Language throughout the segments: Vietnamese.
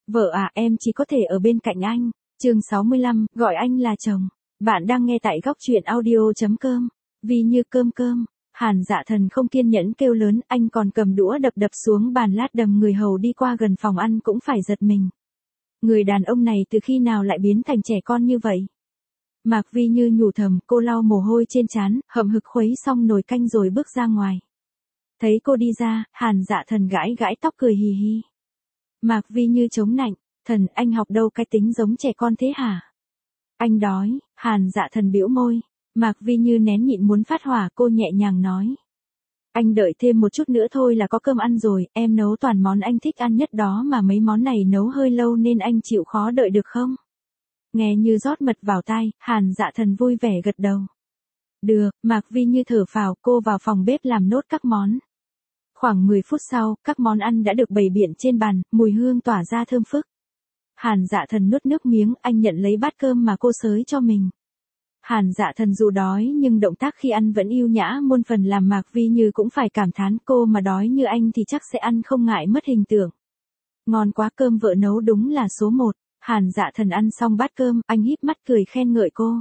Vợ à, em chỉ có thể ở bên cạnh anh. Chương 65, gọi anh là chồng. Bạn đang nghe tại góc truyện audio.com. Vì như cơm cơm. Hàn Dạ Thần không kiên nhẫn kêu lớn, anh còn cầm đũa đập đập xuống bàn lát đầm. Người hầu đi qua gần phòng ăn cũng phải giật mình. Người đàn ông này từ khi nào lại biến thành trẻ con như vậy? Mạc Vi Như nhủ thầm, cô lau mồ hôi trên trán, hậm hực khuấy xong nồi canh rồi bước ra ngoài. Thấy cô đi ra, Hàn Dạ Thần gãi gãi tóc cười hì hì. Mạc Vi Như chống nạnh, thần anh học đâu cái tính giống trẻ con thế hả? Anh đói. Hàn Dạ Thần bĩu môi. Mạc Vi Như nén nhịn muốn phát hỏa, cô nhẹ nhàng nói. Anh đợi thêm một chút nữa thôi là có cơm ăn rồi, em nấu toàn món anh thích ăn nhất đó mà mấy món này nấu hơi lâu nên anh chịu khó đợi được không? Nghe như rót mật vào tai, Hàn Dạ Thần vui vẻ gật đầu. Được. Mạc Vi Như thở phào, cô vào phòng bếp làm nốt các món. Khoảng 10 phút sau, các món ăn đã được bày biện trên bàn, mùi hương tỏa ra thơm phức. Hàn Dạ Thần nuốt nước miếng, anh nhận lấy bát cơm mà cô xới cho mình. Hàn Dạ Thần dù đói nhưng động tác khi ăn vẫn yêu nhã muôn phần, làm Mạc Vi Như cũng phải cảm thán, cô mà đói như anh thì chắc sẽ ăn không ngại mất hình tượng. Ngon quá, cơm vợ nấu đúng là số 1. Hàn Dạ Thần ăn xong bát cơm, anh híp mắt cười khen ngợi cô.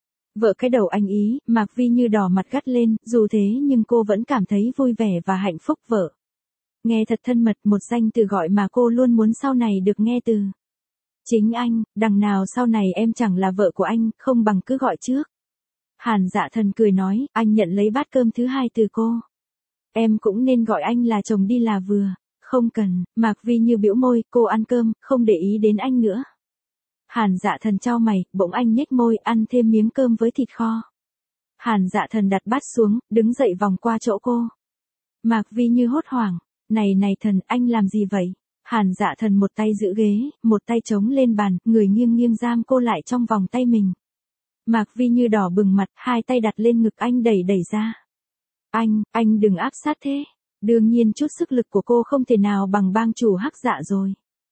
Vợ cái đầu anh ý. Mạc Vi Như đỏ mặt gắt lên, dù thế nhưng cô vẫn cảm thấy vui vẻ và hạnh phúc. Vợ. Nghe thật thân mật, một danh từ gọi mà cô luôn muốn sau này được nghe từ chính anh. Đằng nào sau này em chẳng là vợ của anh, không bằng cứ gọi trước. Hàn Dạ Thần cười nói, anh nhận lấy bát cơm thứ hai từ cô. Em cũng nên gọi anh là chồng đi là vừa. Không cần. Mạc Vi Như bĩu môi, cô ăn cơm, không để ý đến anh nữa. Hàn Dạ Thần chau mày, bỗng anh nhếch môi, ăn thêm miếng cơm với thịt kho. Hàn Dạ Thần đặt bát xuống, đứng dậy vòng qua chỗ cô. Mạc Vi Như hốt hoảng. Này này Thần, anh làm gì vậy? Hàn Dạ Thần một tay giữ ghế, một tay chống lên bàn, người nghiêng nghiêng giam cô lại trong vòng tay mình. Mạc Vi Như đỏ bừng mặt, hai tay đặt lên ngực anh đẩy đẩy ra. Anh đừng áp sát thế. Đương nhiên chút sức lực của cô không thể nào bằng bang chủ Hắc Dạ rồi.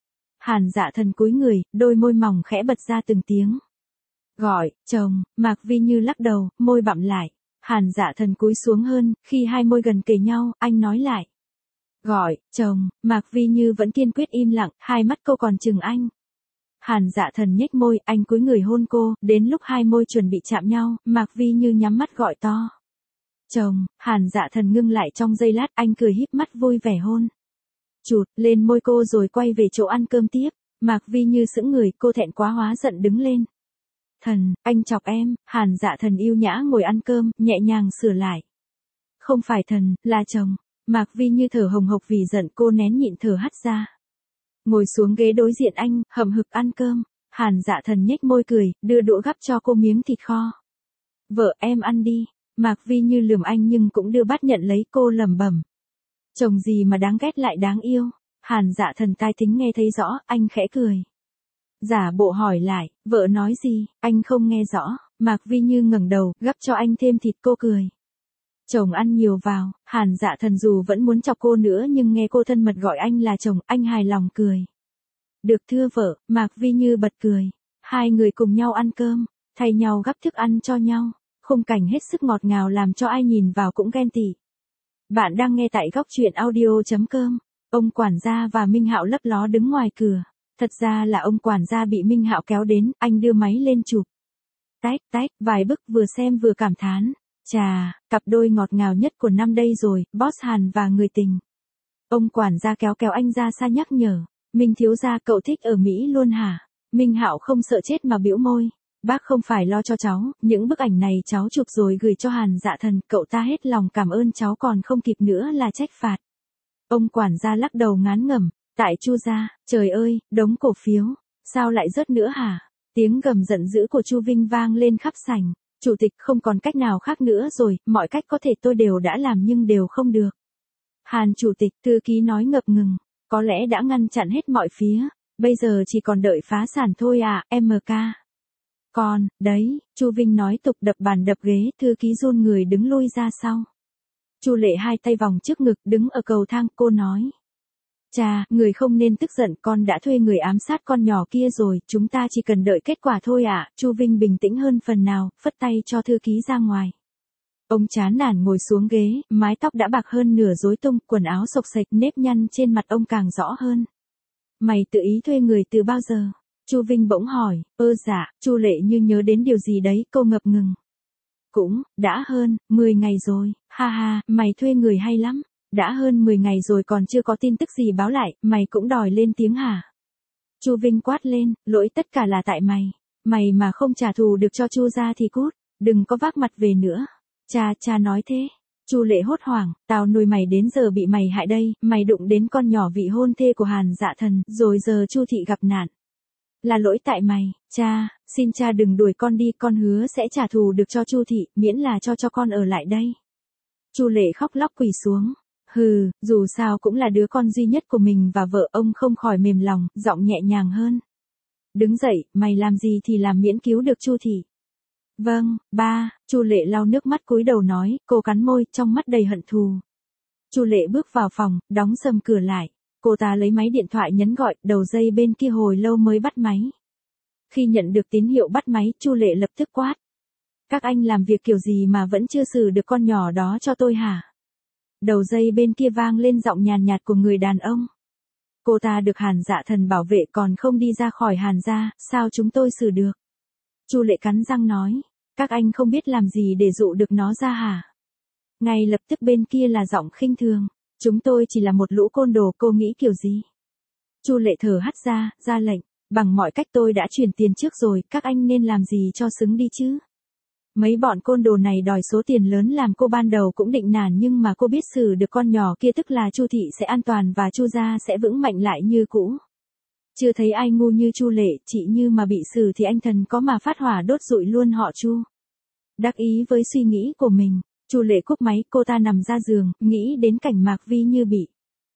Hàn Dạ Thần cúi người, đôi môi mỏng khẽ bật ra từng tiếng. Gọi, chồng. Mạc Vi Như lắc đầu, môi bặm lại. Hàn Dạ Thần cúi xuống hơn, khi hai môi gần kề nhau, anh nói lại. Gọi, chồng. Mạc Vi Như vẫn kiên quyết im lặng, hai mắt cô còn chừng anh. Hàn Dạ Thần nhếch môi, anh cúi người hôn cô, đến lúc hai môi chuẩn bị chạm nhau, Mạc Vi Như nhắm mắt gọi to. Chồng. Hàn Dạ Thần ngưng lại trong giây lát, anh cười híp mắt vui vẻ hôn. Chụt lên môi cô rồi quay về chỗ ăn cơm tiếp. Mạc Vi Như sững người, cô thẹn quá hóa giận đứng lên. Thần, anh chọc em. Hàn Dạ Thần yêu nhã ngồi ăn cơm, nhẹ nhàng sửa lại. Không phải thần, là chồng. Mạc Vi Như thở hồng hộc vì giận, cô nén nhịn thở hắt ra. Ngồi xuống ghế đối diện anh, hậm hực ăn cơm. Hàn Dạ Thần nhếch môi cười, đưa đũa gắp cho cô miếng thịt kho. Vợ em ăn đi. Mạc Vi Như lườm anh nhưng cũng đưa bát nhận lấy, cô lẩm bẩm. Chồng gì mà đáng ghét lại đáng yêu. Hàn Dạ Thần tai thính nghe thấy rõ, anh khẽ cười. Giả bộ hỏi lại, vợ nói gì? Anh không nghe rõ. Mạc Vi Như ngẩng đầu, gắp cho anh thêm thịt, cô cười. Chồng ăn nhiều vào. Hàn Dạ Thần dù vẫn muốn chọc cô nữa nhưng nghe cô thân mật gọi anh là chồng, anh hài lòng cười. Được thưa vợ. Mạc Vi Như bật cười. Hai người cùng nhau ăn cơm, thay nhau gắp thức ăn cho nhau. Khung cảnh hết sức ngọt ngào làm cho ai nhìn vào cũng ghen tị. Bạn đang nghe tại góc truyện audio.com. Ông quản gia và Minh Hạo lấp ló đứng ngoài cửa. Thật ra là ông quản gia bị Minh Hạo kéo đến, anh đưa máy lên chụp. Tách, vài bức vừa xem vừa cảm thán. Chà, cặp đôi ngọt ngào nhất của năm đây rồi, Boss Hàn và người tình. Ông quản gia kéo anh ra xa nhắc nhở. Minh thiếu gia, cậu thích ở Mỹ luôn hả? Minh Hạo không sợ chết mà bĩu môi. Bác không phải lo cho cháu, những bức ảnh này cháu chụp rồi gửi cho Hàn Dạ Thần, cậu ta hết lòng cảm ơn cháu còn không kịp nữa là trách phạt. Ông quản gia lắc đầu ngán ngẩm, tại Chu gia, trời ơi, đống cổ phiếu, sao lại rớt nữa hả? Tiếng gầm giận dữ của Chu Vinh vang lên khắp sảnh. Chủ tịch, không còn cách nào khác nữa rồi, mọi cách có thể tôi đều đã làm nhưng đều không được. Hàn chủ tịch, thư ký nói ngập ngừng, có lẽ đã ngăn chặn hết mọi phía, bây giờ chỉ còn đợi phá sản thôi à, MK. Còn, đấy, Chu Vinh nói tục đập bàn đập ghế, thư ký run người đứng lui ra sau. Chu Lệ hai tay vòng trước ngực, đứng ở cầu thang, cô nói. Chà, người không nên tức giận, con đã thuê người ám sát con nhỏ kia rồi, chúng ta chỉ cần đợi kết quả thôi ạ. Chu Vinh bình tĩnh hơn phần nào, phất tay cho thư ký ra ngoài. Ông chán nản ngồi xuống ghế, mái tóc đã bạc hơn nửa rối tung, quần áo xộc xệch, nếp nhăn trên mặt ông càng rõ hơn. Mày tự ý thuê người từ bao giờ? Chu Vinh bỗng hỏi. Dạ, Chu Lệ như nhớ đến điều gì đấy, cô ngập ngừng. Cũng, đã hơn, 10 ngày rồi, ha ha, mày thuê người hay lắm. Đã hơn 10 ngày rồi còn chưa có tin tức gì báo lại, mày cũng đòi lên tiếng hả? Chu Vinh quát lên, lỗi tất cả là tại mày. Mày mà không trả thù được cho Chu gia thì cút, đừng có vác mặt về nữa. Cha nói thế. Chu Lệ hốt hoảng, tao nuôi mày đến giờ bị mày hại đây, mày đụng đến con nhỏ vị hôn thê của Hàn Dạ Thần, rồi giờ Chu thị gặp nạn. Là lỗi tại mày, cha, xin cha đừng đuổi con đi, con hứa sẽ trả thù được cho Chu thị, miễn là cho con ở lại đây. Chu Lệ khóc lóc quỳ xuống. Hừ, dù sao cũng là đứa con duy nhất của mình và vợ, ông không khỏi mềm lòng, giọng nhẹ nhàng hơn. Đứng dậy, mày làm gì thì làm miễn cứu được Chu thị. Vâng, ba, Chu Lệ lau nước mắt cúi đầu nói, cô cắn môi, trong mắt đầy hận thù. Chu Lệ bước vào phòng, đóng sầm cửa lại. Cô ta lấy máy điện thoại nhấn gọi, đầu dây bên kia hồi lâu mới bắt máy. Khi nhận được tín hiệu bắt máy, Chu Lệ lập tức quát. Các anh làm việc kiểu gì mà vẫn chưa xử được con nhỏ đó cho tôi hả? Đầu dây bên kia vang lên giọng nhàn nhạt của người đàn ông. Cô ta được Hàn Dạ Thần bảo vệ còn không đi ra khỏi Hàn gia, sao chúng tôi xử được? Chu Lệ cắn răng nói, các anh không biết làm gì để dụ được nó ra hả? Ngay lập tức bên kia là giọng khinh thường, chúng tôi chỉ là một lũ côn đồ, cô nghĩ kiểu gì? Chu Lệ thở hắt ra lệnh, bằng mọi cách tôi đã chuyển tiền trước rồi, các anh nên làm gì cho xứng đi chứ? Mấy bọn côn đồ này đòi số tiền lớn làm cô ban đầu cũng định nản, nhưng mà cô biết xử được con nhỏ kia tức là Chu thị sẽ an toàn và Chu gia sẽ vững mạnh lại như cũ. Chưa thấy ai ngu như Chu Lệ, chị Như mà bị xử thì anh thần có mà phát hỏa đốt rụi luôn họ Chu. Đắc ý với suy nghĩ của mình, Chu Lệ cúp máy, cô ta nằm ra giường, nghĩ đến cảnh Mạc Vi Như bị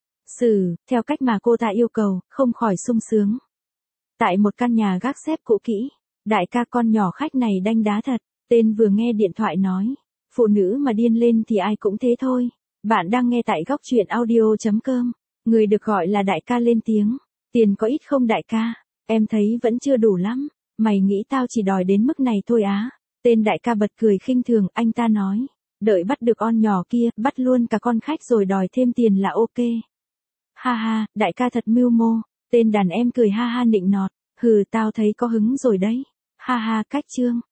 xử theo cách mà cô ta yêu cầu, không khỏi sung sướng. Tại một căn nhà gác xếp cũ kỹ, đại ca con nhỏ khách này đanh đá thật, tên vừa nghe điện thoại nói, phụ nữ mà điên lên thì ai cũng thế thôi. Bạn đang nghe tại góc truyện audio.com, người được gọi là đại ca lên tiếng. Tiền có ít không đại ca? Em thấy vẫn chưa đủ lắm. Mày nghĩ tao chỉ đòi đến mức này thôi á? Tên đại ca bật cười khinh thường, anh ta nói. Đợi bắt được on nhỏ kia, bắt luôn cả con khách rồi đòi thêm tiền là ok. Ha ha, đại ca thật mưu mô. Tên đàn em cười ha ha nịnh nọt. Hừ, tao thấy có hứng rồi đấy. Ha ha, cách trương.